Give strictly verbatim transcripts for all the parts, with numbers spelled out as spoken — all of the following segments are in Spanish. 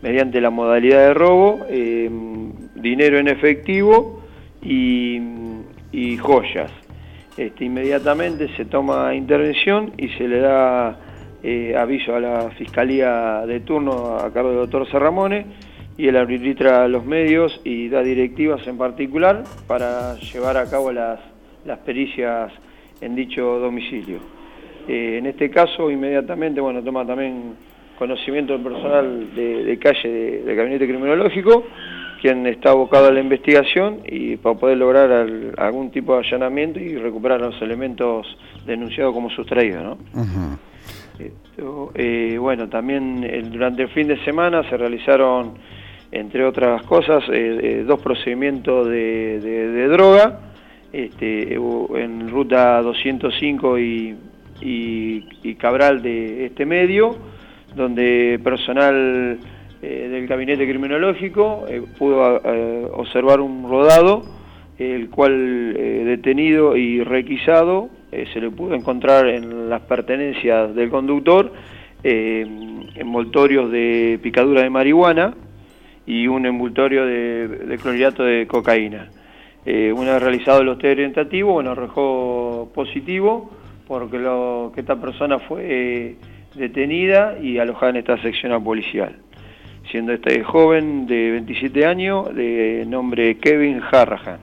mediante la modalidad de robo, eh, dinero en efectivo y, y joyas. Este, inmediatamente se toma intervención y se le da eh, aviso a la Fiscalía de turno a cargo del doctor Serramone, y él arbitra los medios y da directivas en particular para llevar a cabo las, las pericias en dicho domicilio. Eh, en este caso, inmediatamente, bueno, toma también conocimiento del personal de, de calle de, del Gabinete Criminológico, quien está abocado a la investigación y para poder lograr al, algún tipo de allanamiento y recuperar los elementos denunciados como sustraídos, ¿no? Uh-huh. Esto, eh, bueno, también el, durante el fin de semana se realizaron, entre otras cosas, eh, eh, dos procedimientos de, de, de droga, este, en ruta doscientos cinco y, y, y Cabral de este medio, donde personal eh, del Gabinete Criminológico eh, pudo eh, observar un rodado, el cual eh, detenido y requisado eh, se le pudo encontrar en las pertenencias del conductor eh, envoltorios de picadura de marihuana y un envoltorio de, de clorhidrato de cocaína. Eh, una vez realizado los test orientativos, bueno, arrojó positivo, porque lo, que esta persona fue eh, detenida y alojada en esta seccional policial, siendo este joven de veintisiete años, de nombre Kevin Harrahan.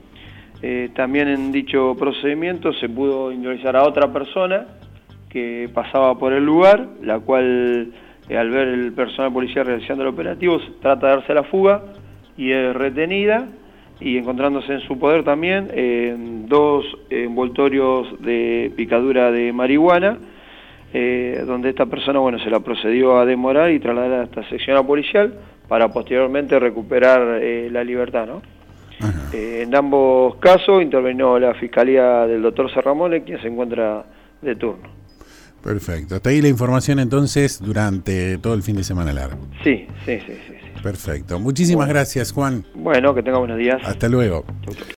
Eh, también en dicho procedimiento se pudo individualizar a otra persona que pasaba por el lugar, la cual, eh, al ver el personal policial realizando el operativo, trata de darse a la fuga y es retenida, y encontrándose en su poder también eh, dos envoltorios de picadura de marihuana, eh, donde esta persona, bueno, se la procedió a demorar y trasladar a esta sección policial para posteriormente recuperar eh, la libertad, ¿no? Eh, en ambos casos intervino la Fiscalía del doctor Serramone, quien se encuentra de turno. Perfecto. Hasta ahí la información entonces durante todo el fin de semana largo. Sí, sí, sí, sí. sí. Perfecto. Muchísimas bueno. gracias, Juan. Bueno, que tenga buenos días. Hasta luego. Chau, chau.